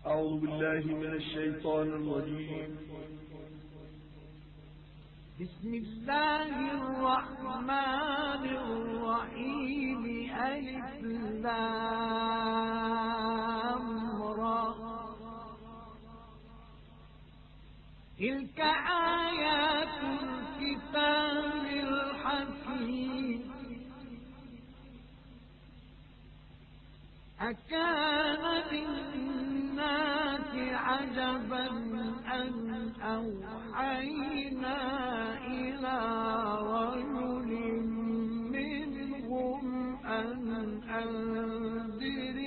أعوذ بالله من الشيطان الرجيم. بسم الله الرحمن الرحيم. ألف لام را. تلك آيات الكتاب الحكيم. أكان للناس عجبا أن أوحينا إلى رجل منهم أن أنذر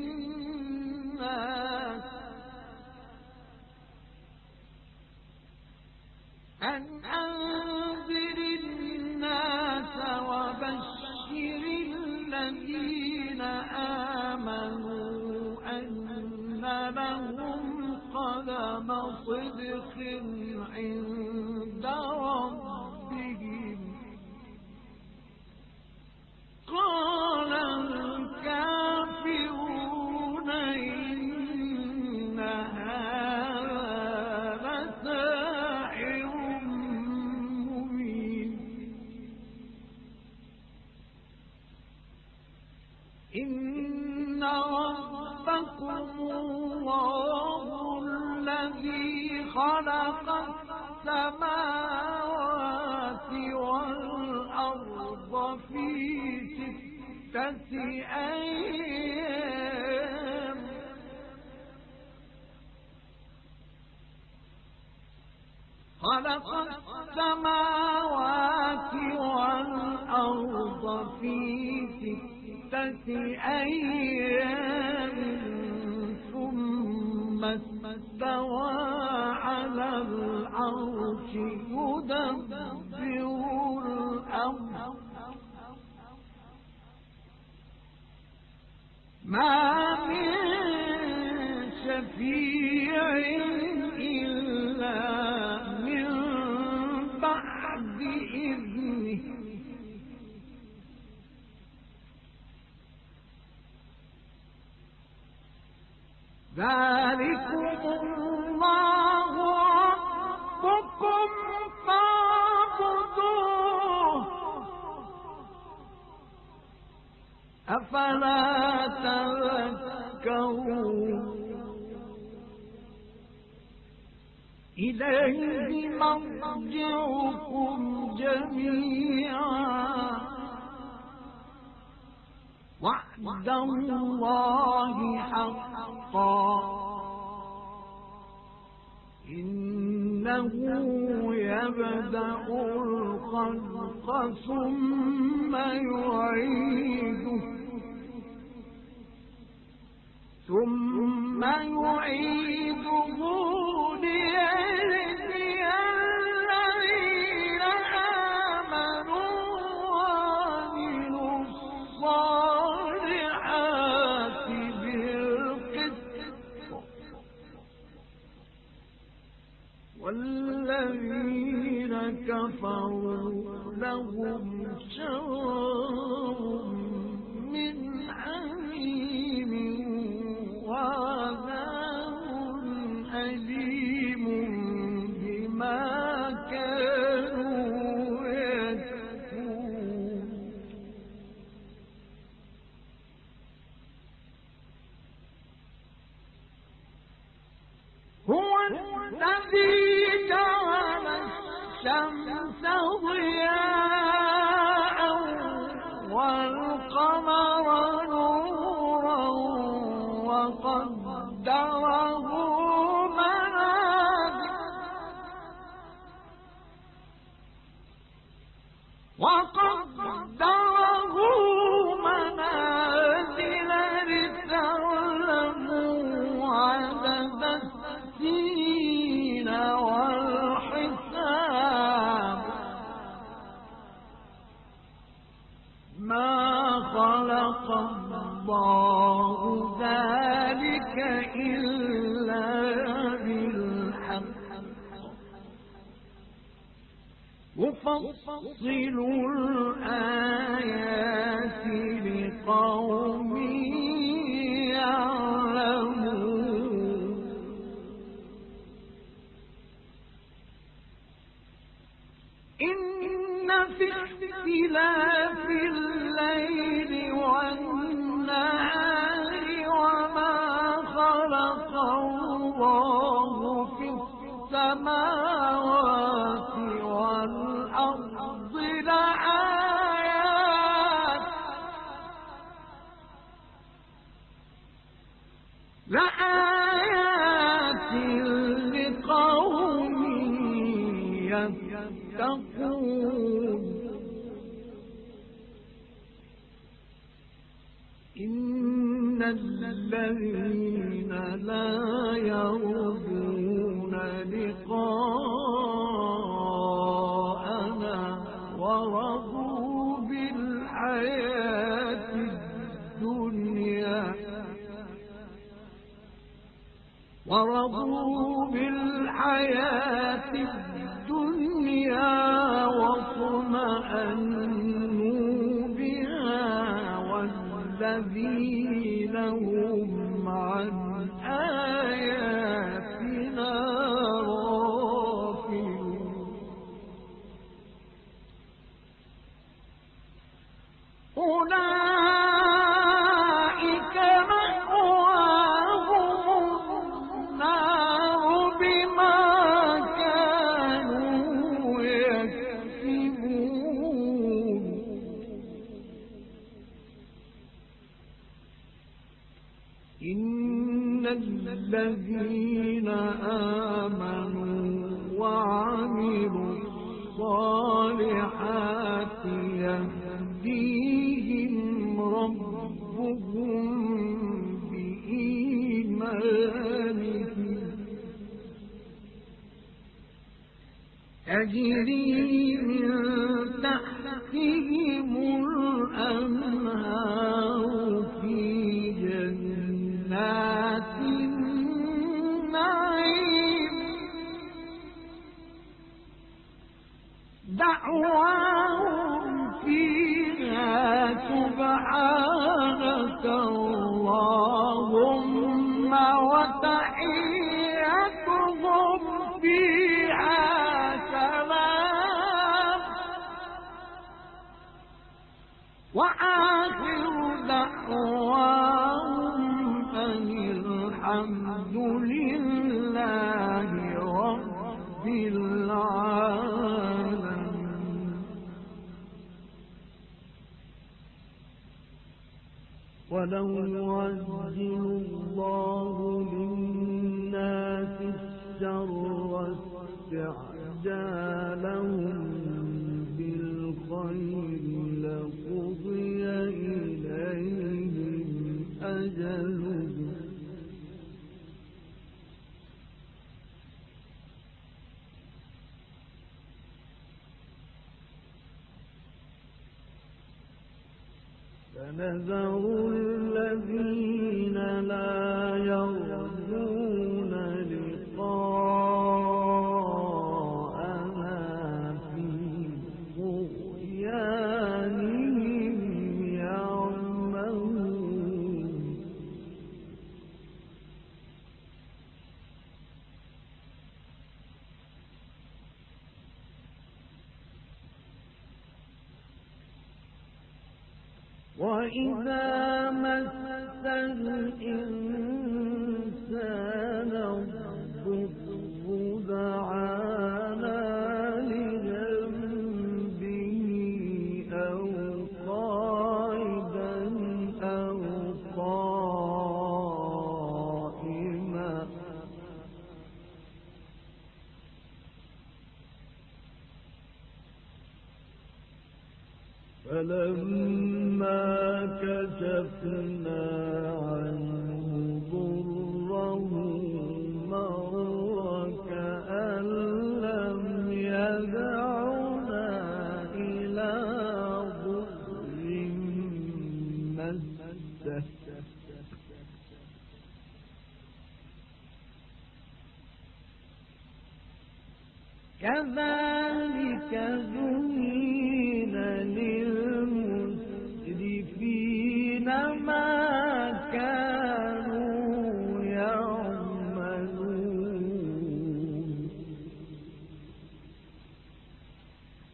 الناس وبشر الذين آمنوا أن لهم قدم صدق عند ربهم. قال الكافرون إن هذا لساحر مبين. إن ربكم الله الذي خلق السماوات والأرض في 6 أيام خلق السماوات والأرض في 6 أيام ثم استوى على العرش يدبر الأمر ما من شفيع إلا من بعد إذنه. ذلكم الله ربكم فاعبدوه أفلا تذكرون. إليه مرجعكم جميعا وعد الله حقا إنه يبدأ الخلق ثم يعيده ليجزي الذين آمنوا وعملوا الصالحات بالقسط والذين كفروا لهم شر من حميم وعذاب أليم بما كانوا يكفرون. هو الذي جعل الشمس ضياء والقمر نورا وقدره منازل لتعلموا عدد السنين والحساب. ما خلق الله ذلك إلا بالحق يفصل الآيات لقوم يعلمون. إن في اختلاف الليل والنهار وما خلق الله في السماوات والأرض لآيات لقوم يتقون. إن الذين لا يرجون لقاءنا ورضوا بالحياة الدنيا واطمأنوا بها والذين هم عن آياتنا غافلون. أولئك مأواهم النار بما كانوا يكسبون. إن الذين آمنوا وعملوا الصالحات يهديهم ربهم بإيمانهم تجري من تحتهم الأنهار في جنات النعيم دعواهم فيها سبحانك اللهم وتحيتهم فيها سلام وآخر دعواهم أن الحمد لله رب العالمين. ولو يعجل الله للناس الشر استعجالهم بالخير لقضي إليهم أجلهم فنذر الذين لا يرجون لقاءنا في طغيانهم يعمهون. وإذا مس الإنسان الضر دعانا لجنبه أو قاعدا أو قائما فلما كشفنا عنه ضره مر كأن لم يدعنا إلى ضر مسه كذلك زين للمسرفين ما كانوا يعملون.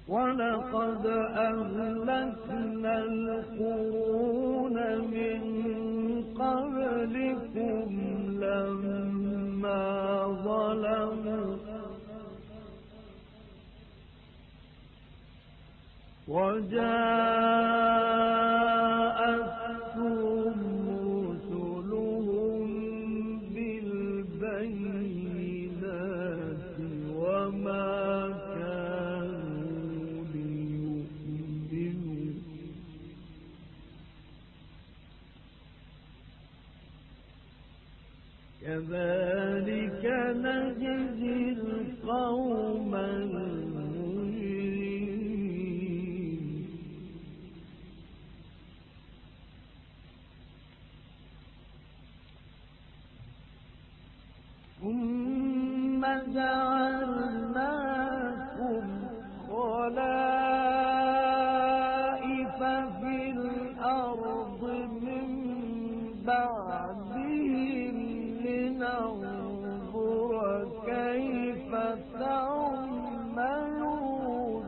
ولقد أهلكنا القرون من قبلكم لما ظلموا وجاءتهم رسلهم بالبينات وما كانوا ليؤمنوا كذلك نجزي القوم ثم جعلناكم خلائف في الأرض من بعدهم لننظر كيف تعملون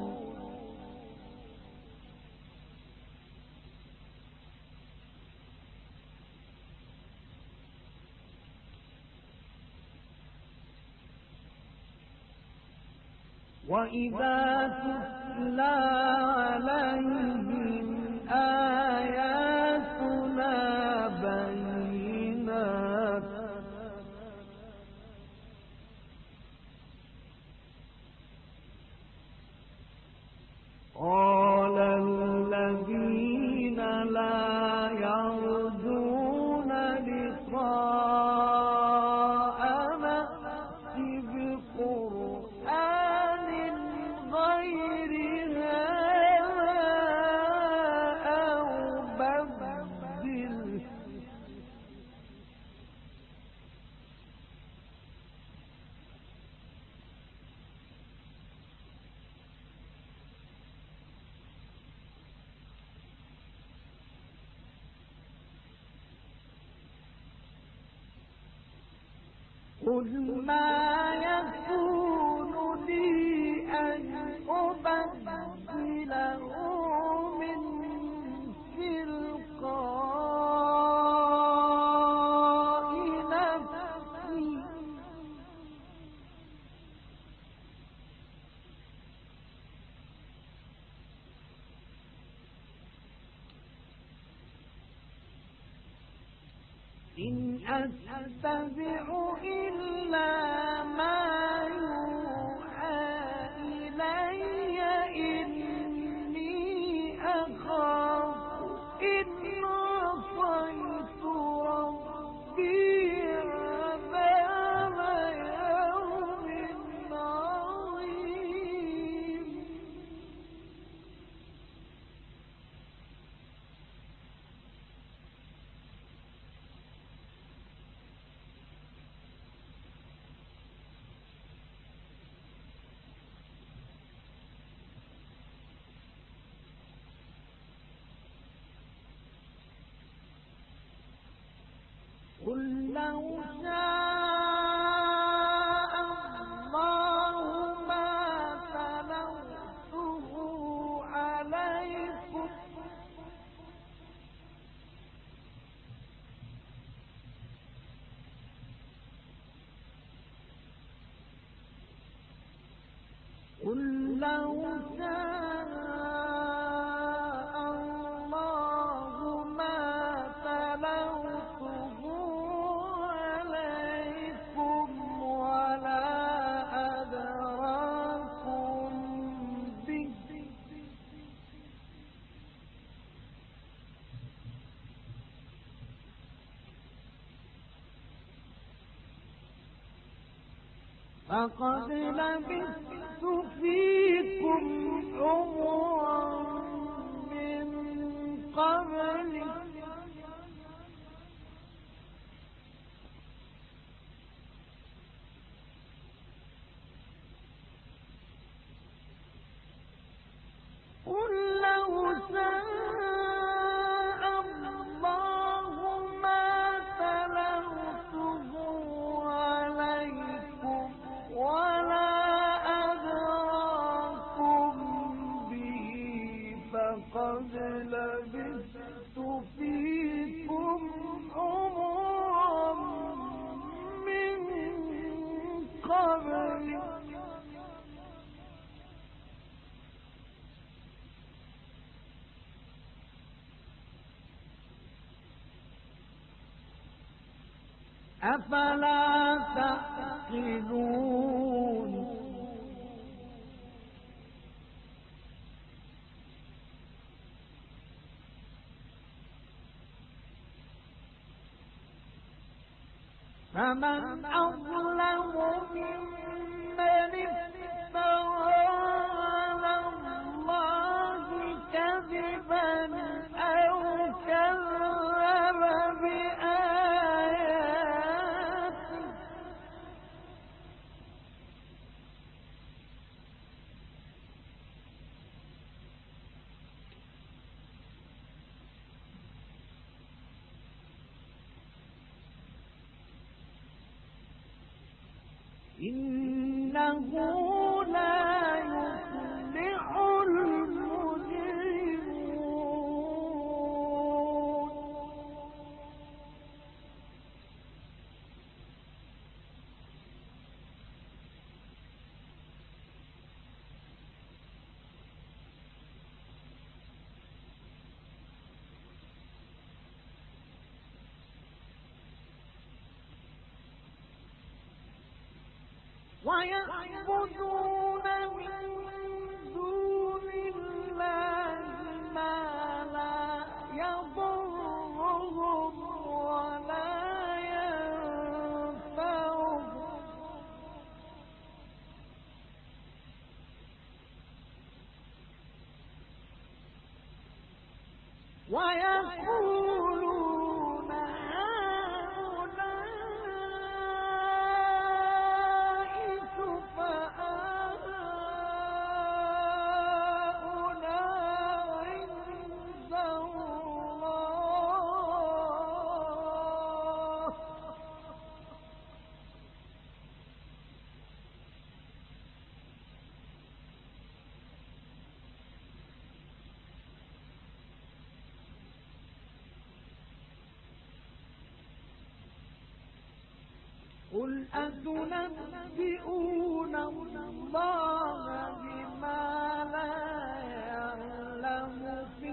وإذا تتلى عليهم آياتنا بينات قال الذين لا يرجون لقاءنا ائت بقرآن غير هذا أو بدله قل ما يكون لي أن أبدله من تلقاء نفسي إن أتبع إلا ما يوحى إلي إني أخاف إن عصيت ربي عذاب يوم عظيم قل لو شاء الله ما تلوته عليكم قل لو شاء الله ما تلوته عليكم ولا أدراكم به فقد لبثت فيكم عمرا من قبله قل لو شاء الله ما تلوته عليكم ولا أدراكم لبثت فيكم عمرا من قبل أفلا تعقلون فمن أظلم ممن افترى على الله كذبا أو كذب بآياته إنه لا يفلح المجرمون ويعبدون من دون الله ما لا يضرهم ولا ينفعهم ويقولون قل أتنبئون الله بما لا يعلم في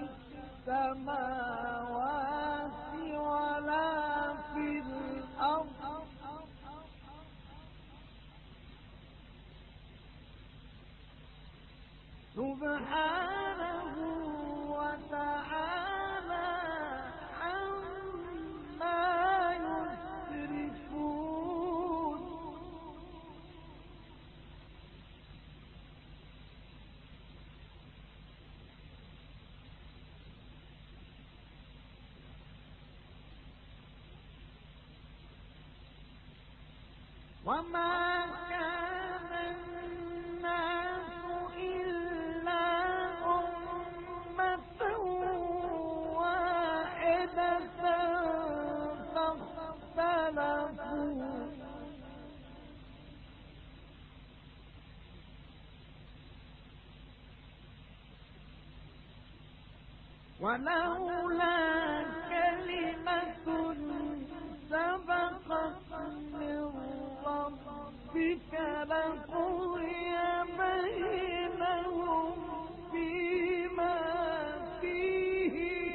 السماوات ولا في الأرض سبحانه وتعالى عما يشركون وما كان الناس إلا أمة واحدة فاختلفوا ولولا كلمة سبقت من ربك لقضي بينهم فيما فيه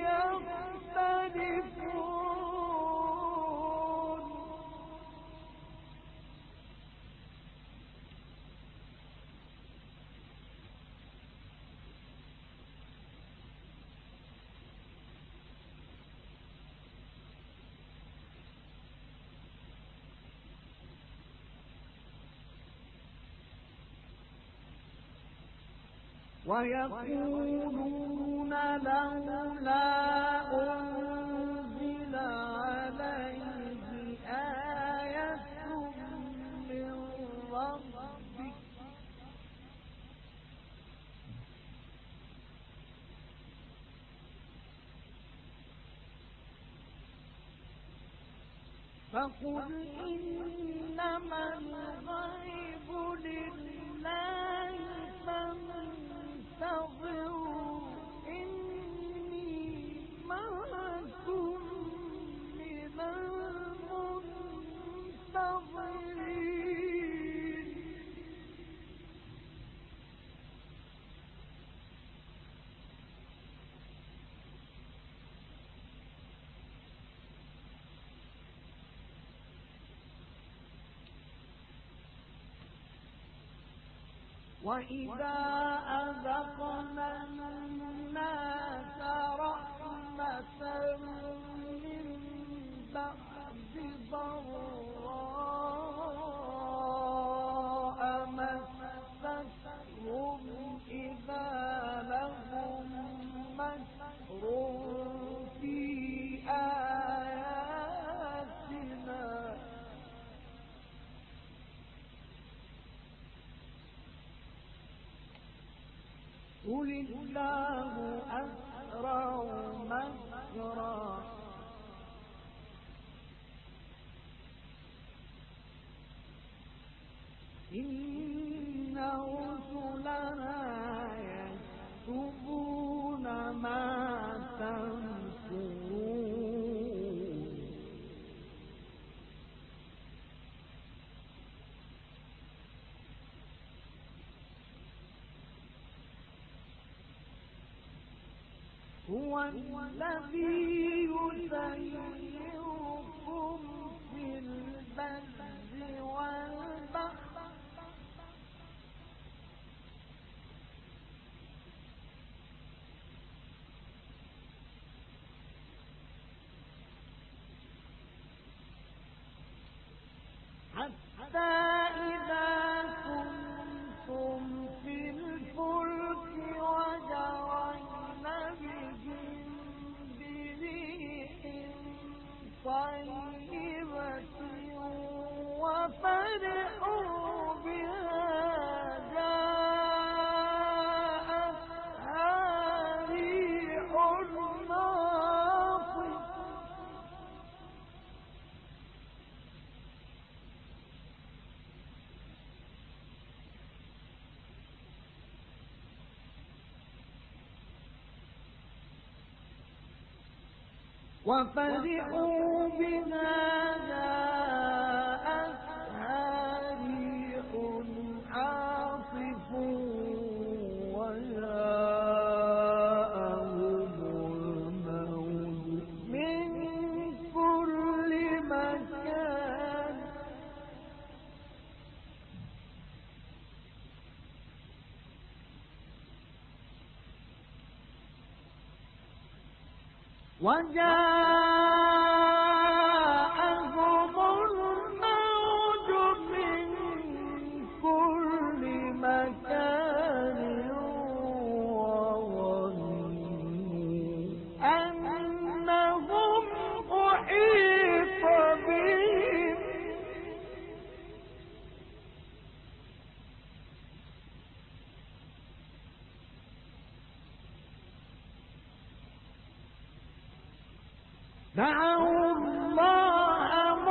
يختلفون ويقولون لولا أنزل عليه آية من ربه فقل إنما الغيب لله فانتظروا إني وإذا أذقنا الناس رحمة من بعد ضراء مستهم إذا لهم مكر في آياتنا قل الله أسرع مكرا إن رسلنا يكتبون ما تمكرون هو الذي يسيركم في البر والبحر حتى إذا كنتم في الفلك وجرين بهم بريح طيبة وفرحوا بها جاءتها ريح عاصف وفرحوا بها جاءتها ريح عاصف وجاءهم الموج من كل مكان وجاءهم الموج من كل مكان وظنوا أنهم أحيط بهم دعوا الله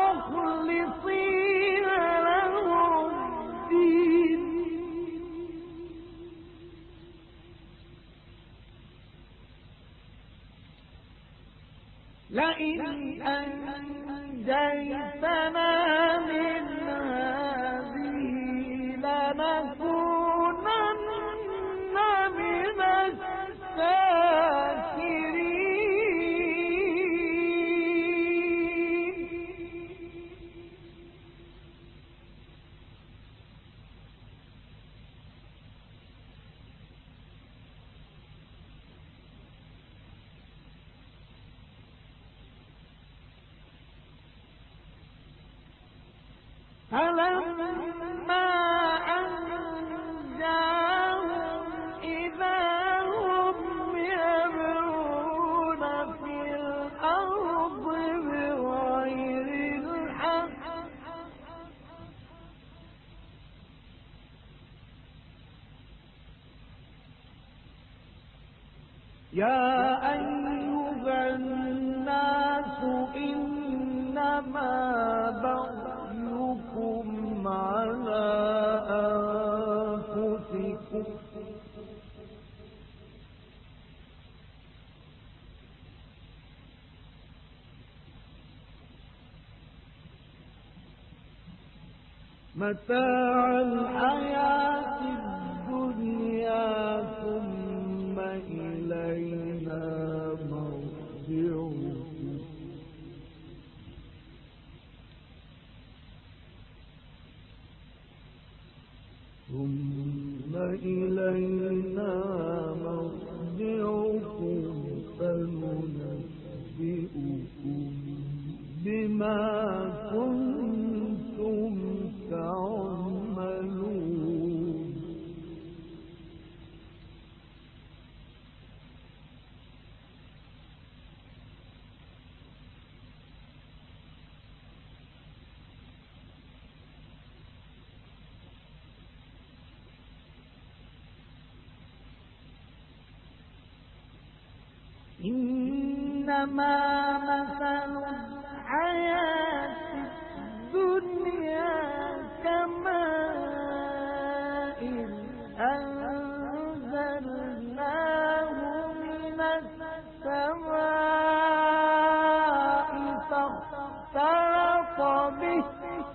مخلصين له الدين لئن أنجيتنا من هذه لنكونن من الشاكرين فلما أنجاهم إذا هم يبغون في الأرض بغير الحق يا أيها الناس إنما بغيكم على أنفسكم متاع الحياة الدنيا ثم إلينا مرجعكم ثم إلينا مرجعكم فننبئكم بما كنتم تعملون إنما مثل الحياة الدنيا كماء أنزلناه من السماء فاختلط به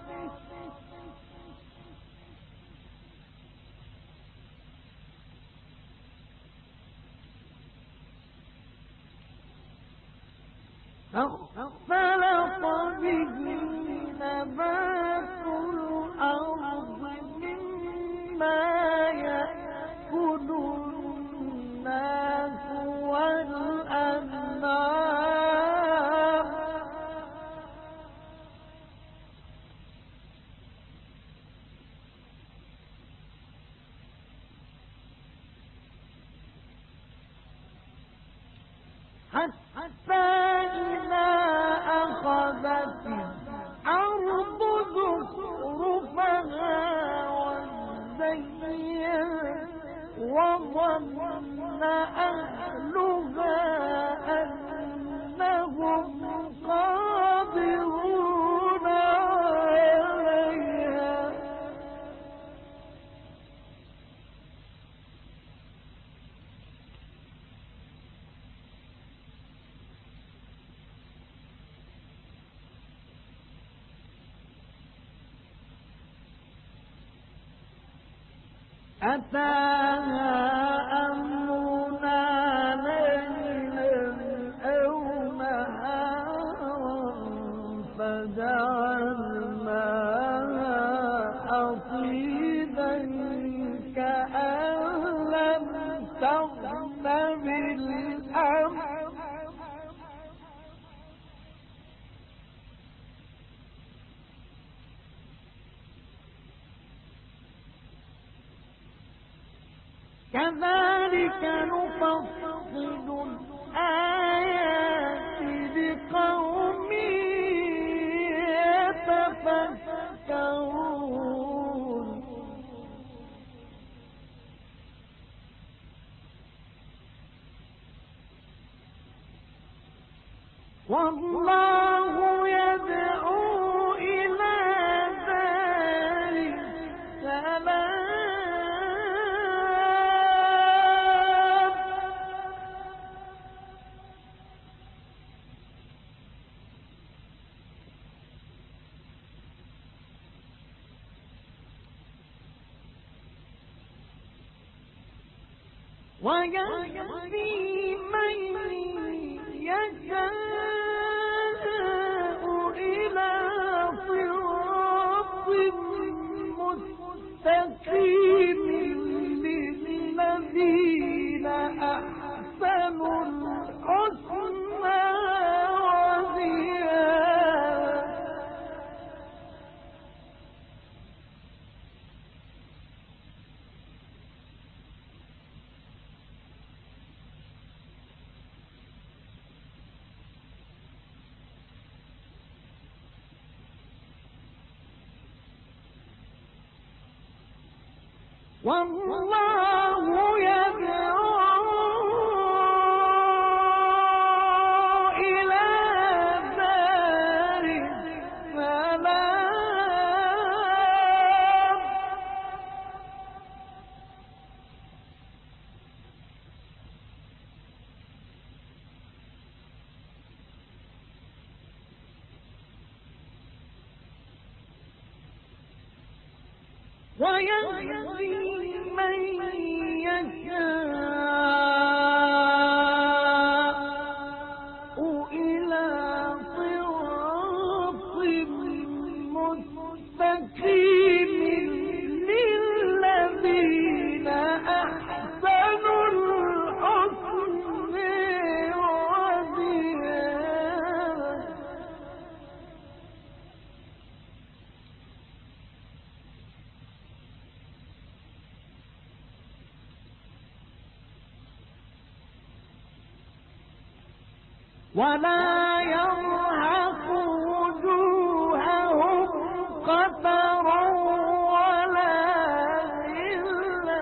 نبات الأرض مما يأكل الناس والأنعام حتى إذا أخذت الأرض زخرفها وزينت وظن أهلها أنهم قادرون عليها أتاها أمرنا ليلا أو نهارا فجعلناها حصيدا كأن لم تغن بالأمس كذلك نفصل الآيات لقوم يتفكرون والله يدعو إلى دار السلام ويهدي من يشاء إلى صراط مستقيم للذين أحسنوا الحسنى وزيادة والله يدعو إلى دار السلام ويهدي من يشاء إلى صراط مستقيم للذين ولا يرهق وجوههم قتر ولا ذلة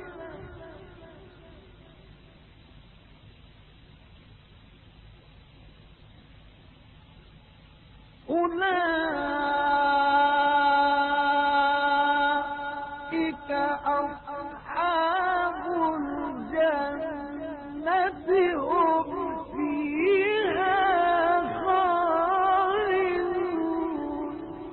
أولئك أصحاب الجنة هم فيها خالدون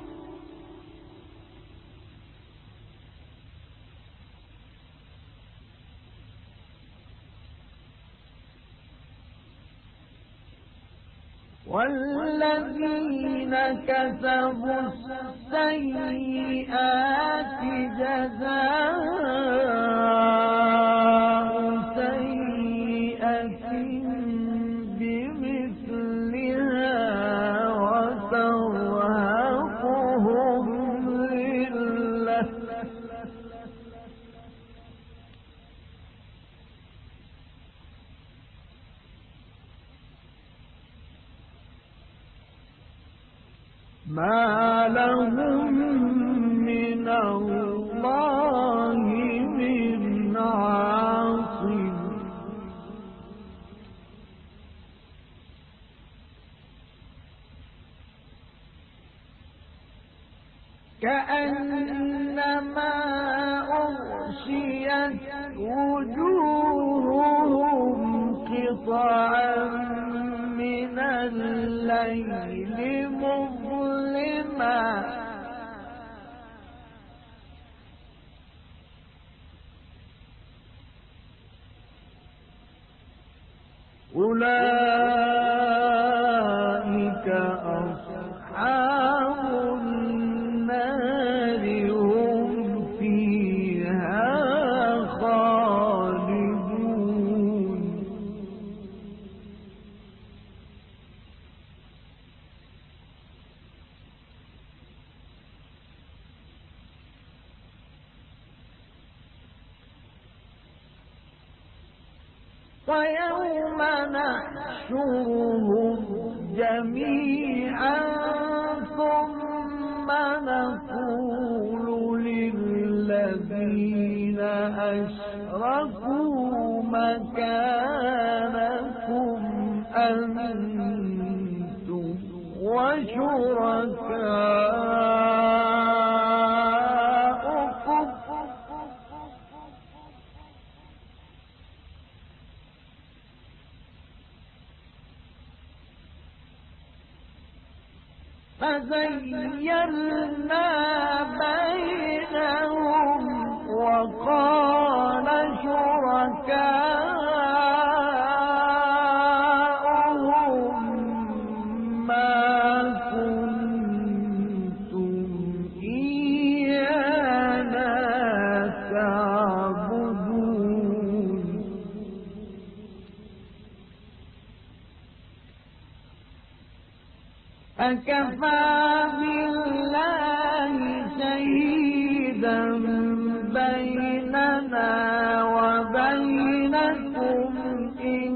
والذين كسبوا السيئات جزاء سيئة بمثلها وترهقهم ذلة ما لهم من الله من عاصم كأنما أغشيت وجوههم قطعا من الليل مظلما أولئك أصحاب النار هم فيها خالدون ويوم نحشرهم جميعا ثم نقول للذين أشركوا مكانكم أنتم وشركاؤكم فزيّلنا بينهم وقال شركاؤهم ما كنتم إيانا تعبدون فكفى بالله شهيدا بيننا وبينكم إن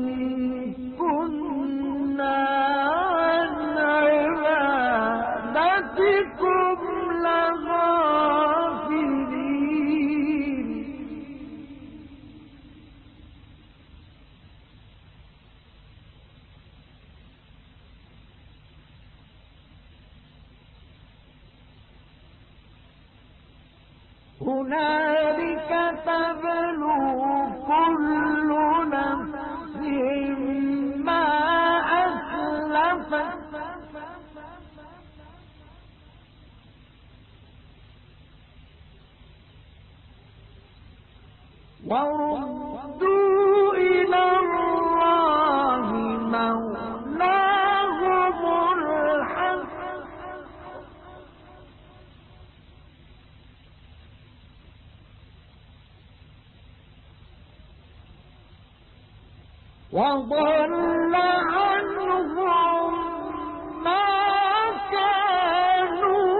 كنا عن عبادتكم لغافلين هنالك تبلو كل نفس ما أسلفت وردوا إلى الله مولاهم الحق وضل عنهم ما كانوا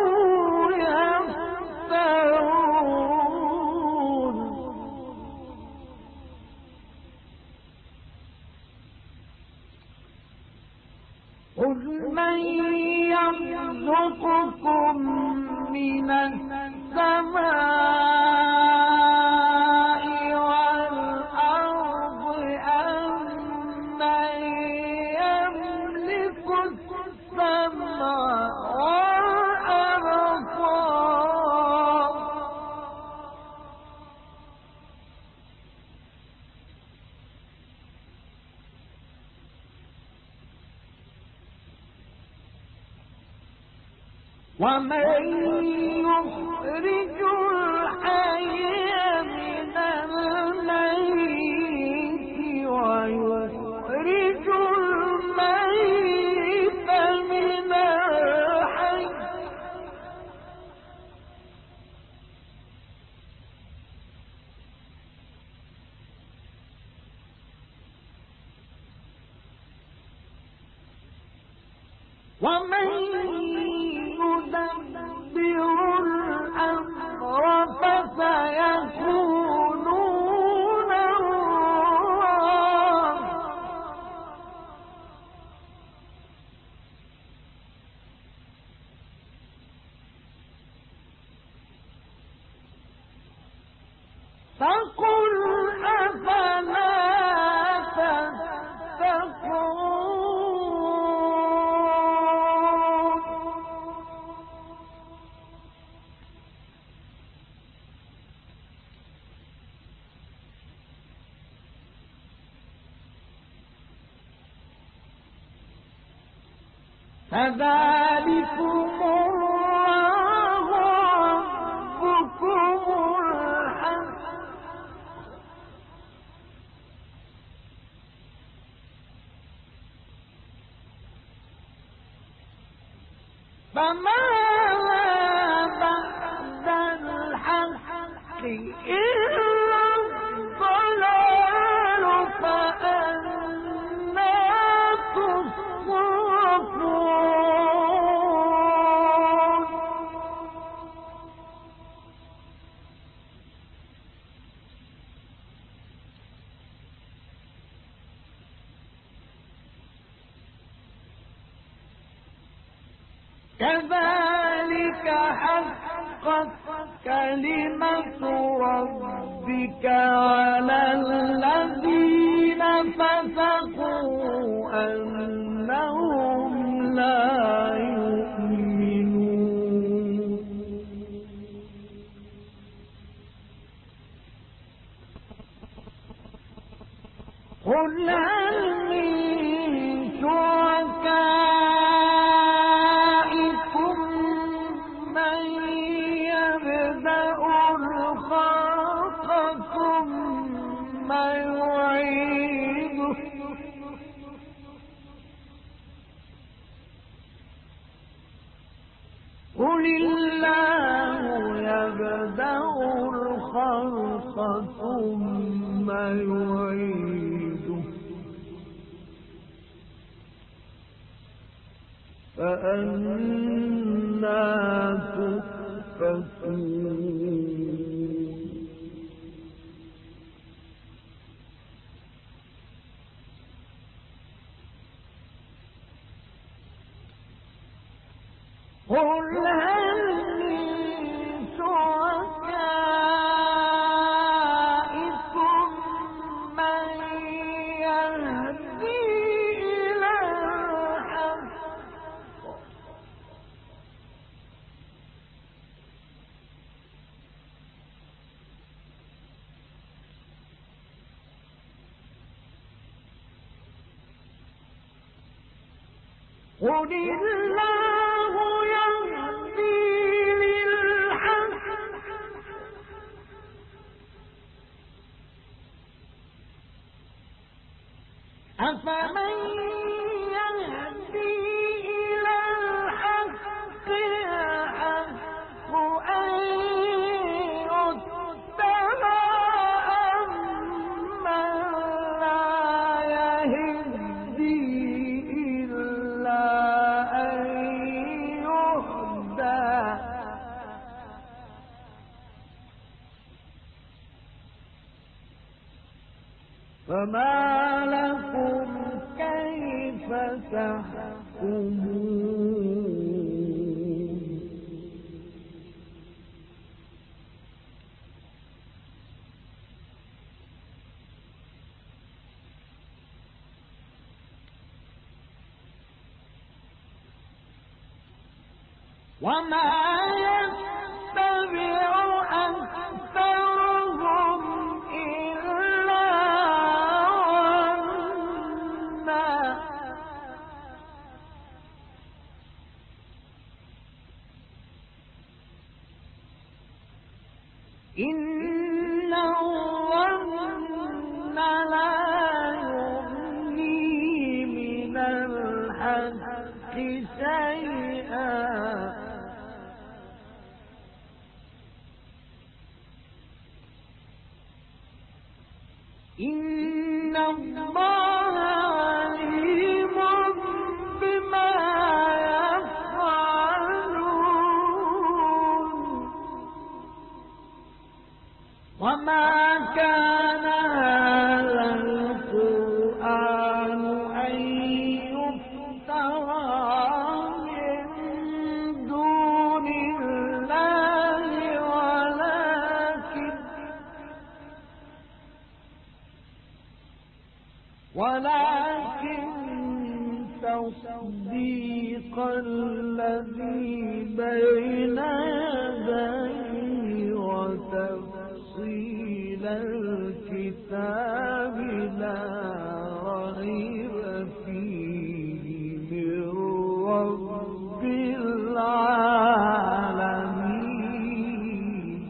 يفترون قل من يرزقكم من السماء والأرض أمن يملك السمع والأبصار ومن يخرج الحي من الميت ويخرج الميت من الحي ومن يدبر الأمر فسيقولون الله فقل أفلا تتقون فذلكم الله ربكم الحق فماذا بعد الحق إلا الضلال فأنى تصرفون كذلك حقت كلمة ربك على الذين فسقوا أنهم لا يؤمنون قل هل من شركائكم من يبدأ الخلق ثم يعيده قل الله يبدأ الخلق ثم يعيده فأنى تؤفكون قل هل من شركائكم من يهدي إلى الحق قل الله يهدي للحق أفمن يهدي إلى الحق أحق أن يتبع أمن لا يهدي إلا أن يهدى فما لكم كيف تحكمون وما يتبع أكثرهم إلا ظنا إن الظن لا يغني من الحق شيئا إن الله عليم بما يفعلون وما كان هذا القرآن أن يفترى من دون الله ولكن تصديق الذي بين يديه وتفصيل الكتاب لا ريب فيه من رب العالمين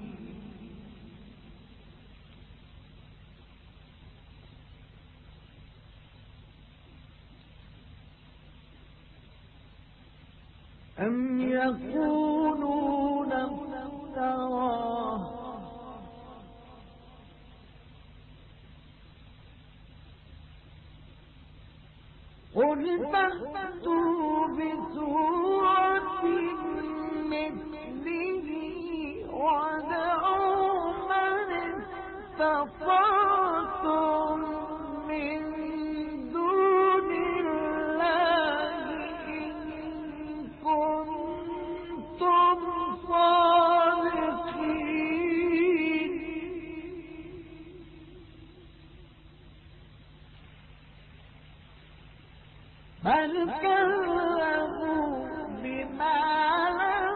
أم يقولون افتراه قل فأتوا بسورة مثله وادعوا من استطعتم من دون الله إن كنتم صادقين بل كذبوا بما لم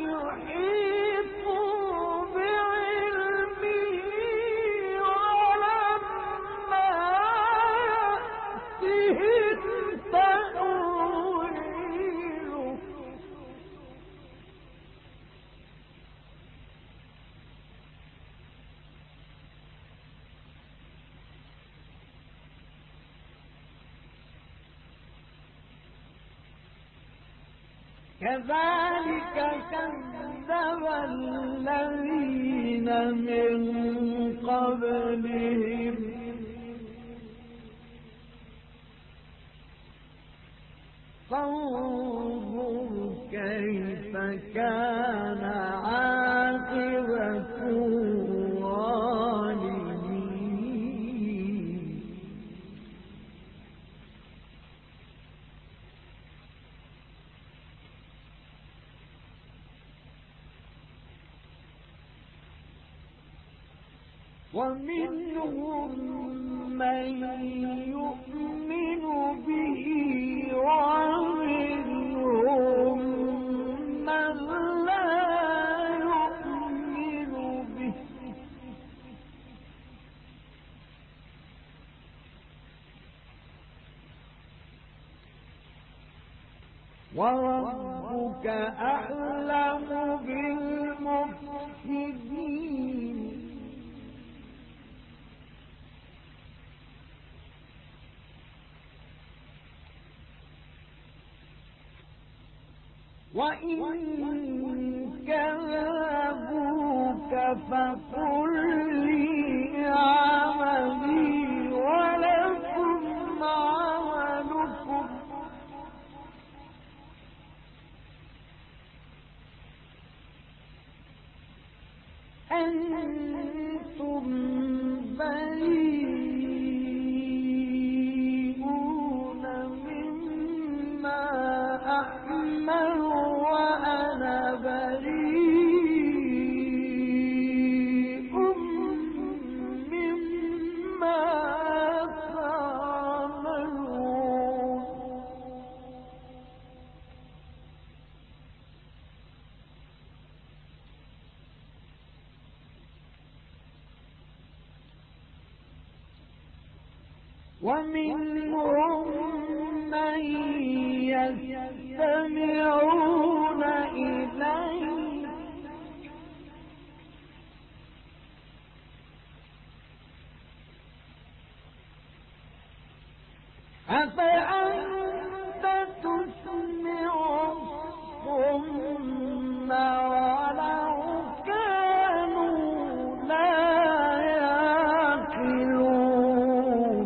يحيطوا بعلمه ولما يأتهم تأويله كذلك كذب الذين من قبلهم فانظر كيف كان عاقبة الظالمين ومنهم من يؤمن به ومنهم من لا يؤمن به وربك أعلم بالمفسدين وإن كذبوك فقل لي عملي ولكم عملكم أنتم بريئون ومنهم من يستمعون إليك أفأنت تسمع الصم ولو كانوا لا يعقلون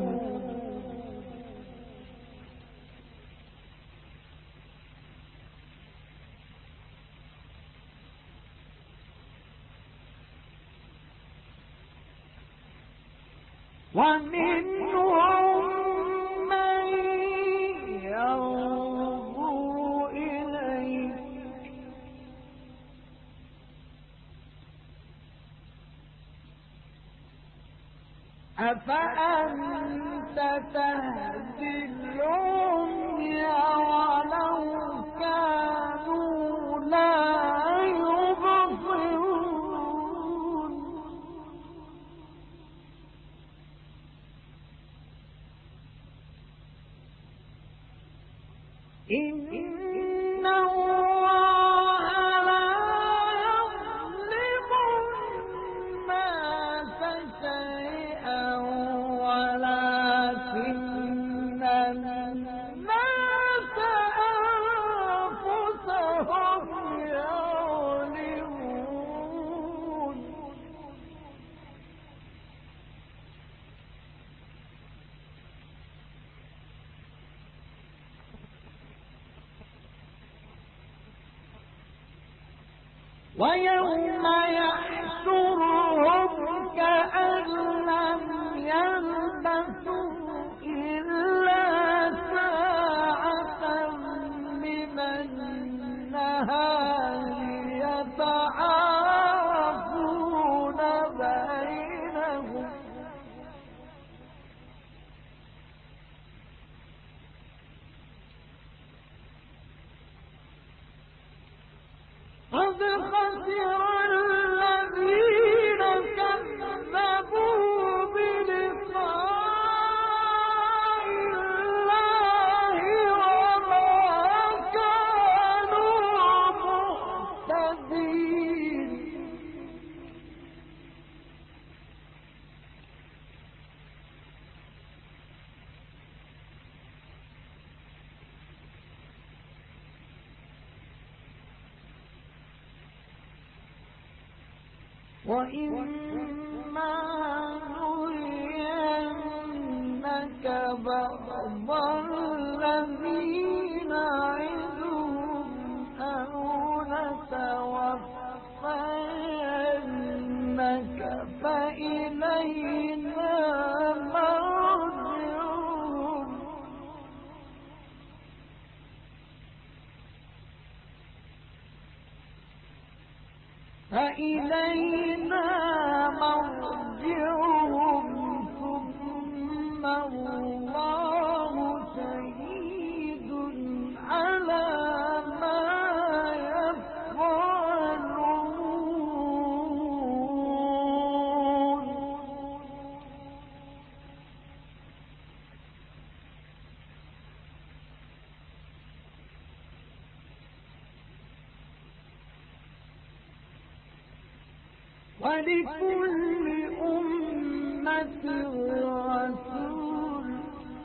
ومنهم من ينظر إليك أفأنت تهدي العمي ولو كانوا لا يبصرون إن الله لا يظلم الناس شيئا ولكن الناس أنفسهم يظلمون ويوم يحشرهم كأن لم يلبثوا إلا ساعة من النهار يتعارفون بينهم قد خسر الذين كذبوا بلقاء الله وما كانوا مهتدين وإما نرينك بعض الذي نعدهم أو نتوفينك فإلينا مرجعهم ثم الله شهيد على ما يفعلون ولكل أمة رسول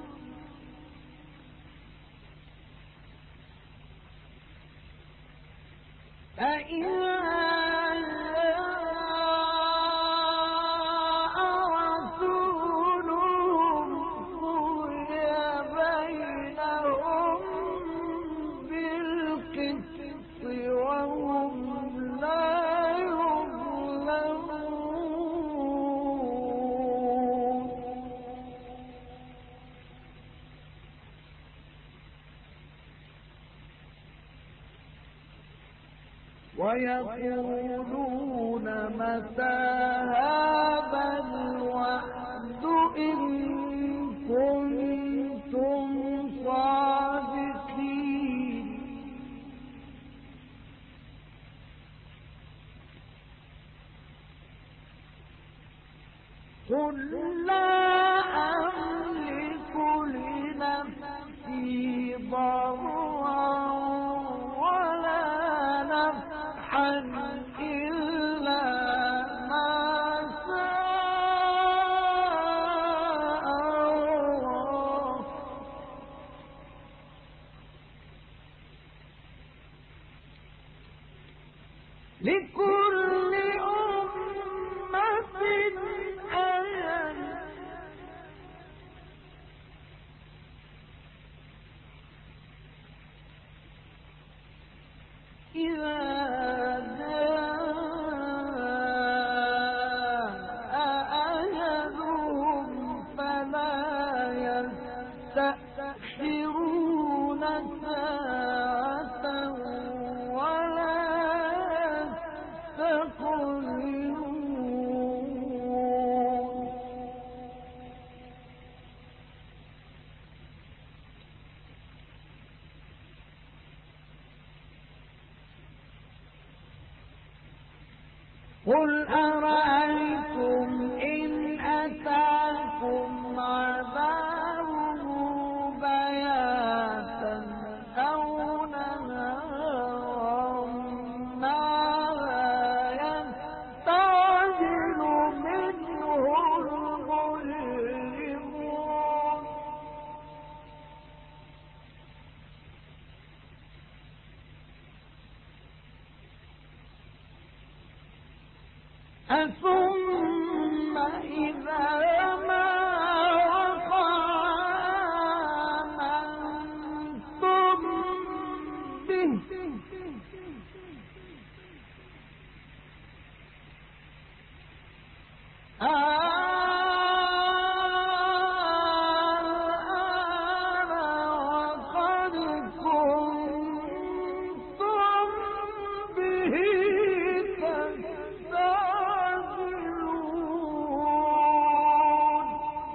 فإن جاء رسولهم قضي بينهم بالقسط وهم لا ويقولون متى هذا الوعد إن كنتم صادقين قل لا أملك لكل أمة أجل إذا جاء أجلهم فلا يستأخرون ساعة ولا يستقدمون قل أرأيتم إن أتاكم عذابه بياتا أو نهارا ماذا يستعجل منه المجرمون ثم إذا ما وقع آمنتم به وقد كنتم به تستعجلون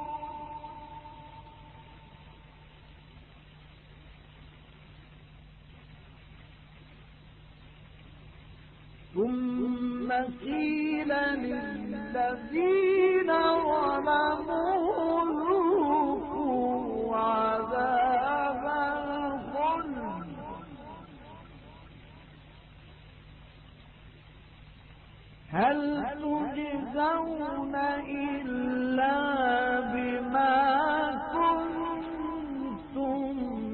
ثم قيل للذين ظلموا ذوقوا عذاب الخلد هل تجزون إلا بما كنتم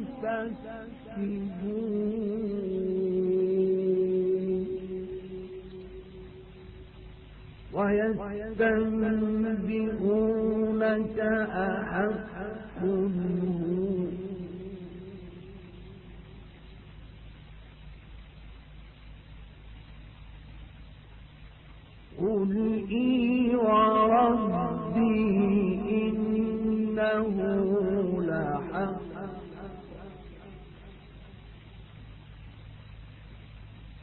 تكسبون ويستنبئونك أحق هو قل إي وربي إنه لحق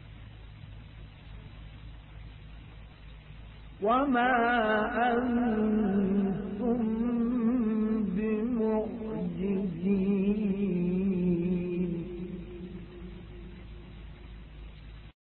وما أنتم